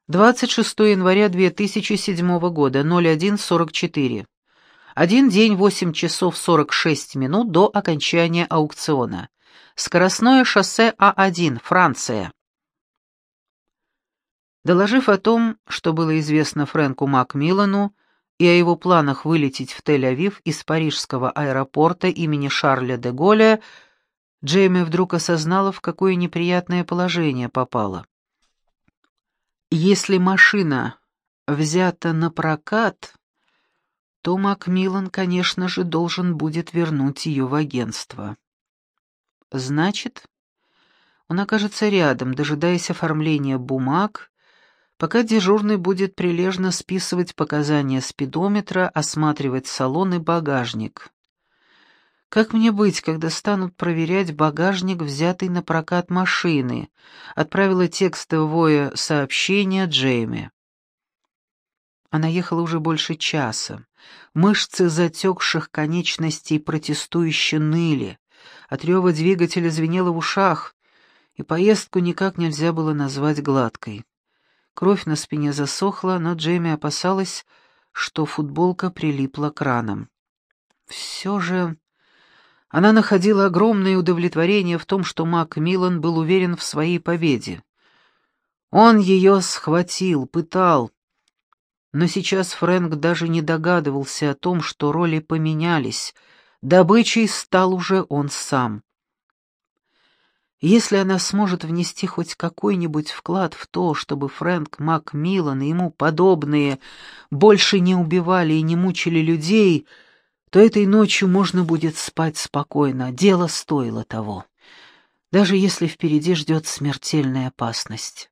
26 января 2007 года, 01:44. 1 день 8 часов 46 минут до окончания аукциона. Скоростное шоссе А1, Франция. Доложив о том, что было известно Фрэнку Макмиллану, и о его планах вылететь в Тель-Авив из парижского аэропорта имени Шарля де Голля, Джейми вдруг осознала, в какое неприятное положение попала. Если машина взята на прокат, то Макмиллан, конечно же, должен будет вернуть ее в агентство. Значит, он окажется рядом, дожидаясь оформления бумаг, пока дежурный будет прилежно списывать показания спидометра, осматривать салон и багажник. Как мне быть, когда станут проверять багажник, взятый на прокат машины? Отправила текстовое сообщение Джейми. Она ехала уже больше часа. Мышцы затекших конечностей протестующе ныли. От рева двигателя звенело в ушах, и поездку никак нельзя было назвать гладкой. Кровь на спине засохла, но Джейми опасалась, что футболка прилипла к ранам. Все же она находила огромное удовлетворение в том, что Макмиллан был уверен в своей победе. Он ее схватил, пытал. Но сейчас Фрэнк даже не догадывался о том, что роли поменялись. Добычей стал уже он сам. Если она сможет внести хоть какой-нибудь вклад в то, чтобы Фрэнк Макмиллан и ему подобные больше не убивали и не мучили людей, то этой ночью можно будет спать спокойно. Дело стоило того, даже если впереди ждет смертельная опасность.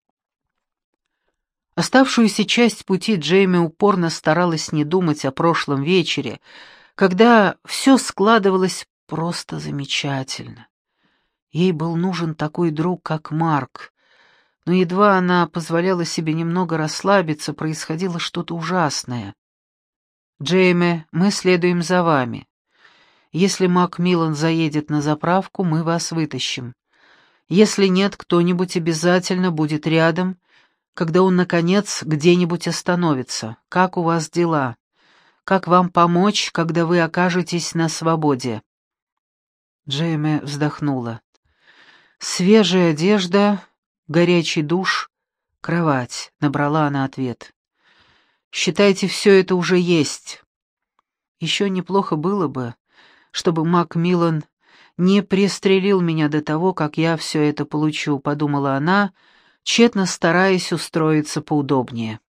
Оставшуюся часть пути Джейми упорно старалась не думать о прошлом вечере, когда все складывалось просто замечательно. Ей был нужен такой друг, как Марк, но едва она позволяла себе немного расслабиться, происходило что-то ужасное. «Джейми, мы следуем за вами. Если Макмиллан заедет на заправку, мы вас вытащим. Если нет, кто-нибудь обязательно будет рядом, когда он, наконец, где-нибудь остановится. Как у вас дела? Как вам помочь, когда вы окажетесь на свободе?» Джейми вздохнула. «Свежая одежда, горячий душ, кровать», — набрала она ответ. «Считайте, все это уже есть. Еще неплохо было бы, чтобы Макмиллан не пристрелил меня до того, как я все это получу», — подумала она, тщетно стараясь устроиться поудобнее.